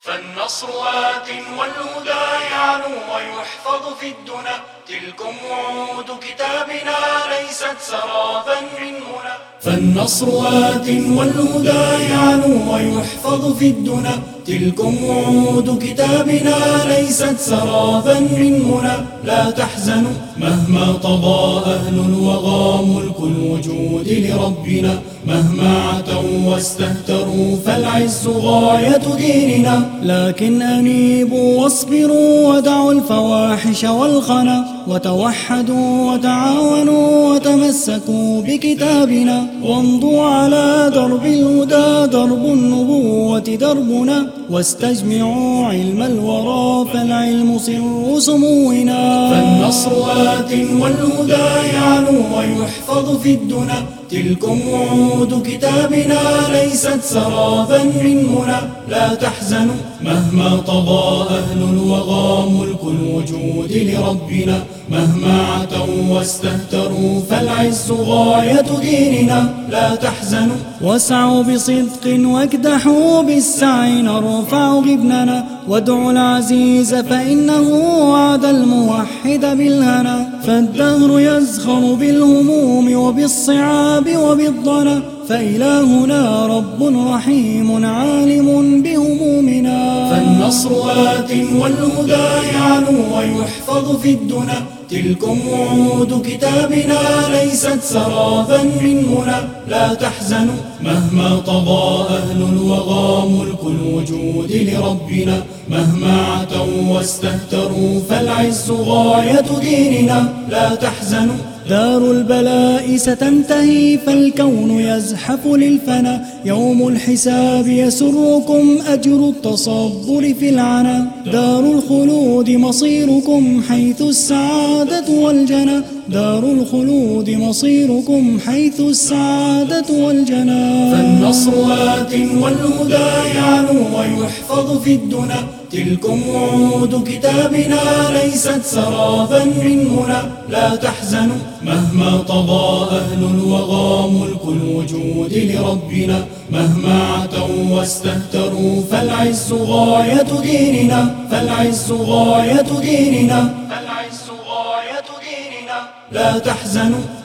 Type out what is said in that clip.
فالنصر آت والهدى يعلو ويحفظ في الدنا، تلكم وعود كتابنا ليست سرابا من هنا. فالنصر آت والهدى يعلو ويحفظ في الدنا، تلكم وعود كتابنا ليست سرابا من هنا. لا تحزنوا مهما طغى أهل الوغى، ملك الوجود لربنا، مهما عتوا واستهتروا فالعز غاية ديننا. لكن أنيبوا واصبروا ودعوا الفواحش والخنا، وتوحدوا وتعاونوا وتمسكوا بكتابنا، وامضوا على درب الهدى درب النبوة دربنا، واستجمعوا علم الورى فالعلم سر سمونا. فالنصر آت والهدى يعلو ويحفظ في الدنا، تلكم وعود كتابنا ليست سرابا من هنا. لا تحزنوا مهما طغى أهل الوغى، ملك الوجود لربنا، مهما عتوا واستهتروا فالعز غاية ديننا. لا تحزنوا واسعوا بصدق واكدحوا بالسعي نرفع غبننا، وادعوا العزيز فإنه وعد الموحد بالهنا. فالدهر يزخر بالهموم وبالصعاب وبالضنا، فإلهنا رب رحيم عالم بهمومنا. فالنصر آت والهدى يعلو ويحفظ في الدنا، تلكم وعود كتابنا ليست سرابا من هنا. لا تحزنوا مهما طغى أهل الوغى، ملك الوجود لربنا، مهما عتوا واستهتروا فالعز غاية ديننا. لا تحزنوا دار البلاء ستنتهي، فالكون يزحف للفنا، يوم الحساب يسركم أجر التصبر في العنا. دار الخلود مصيركم حيث السعادة والجنى، دار الخلود مصيركم حيث السعادة والجنى. فالنصر آت والهدى يعلو ويحفظ في الدنا، تلكم وعود كتابنا ليست سرابا من هنا. لا تحزنوا مهما طغى أهل الوغى، ملك الوجود لربنا، مهما عتوا واستهتروا فالعز غاية ديننا. فالعز غاية ديننا. فالعز غاية ديننا. لا تحزنوا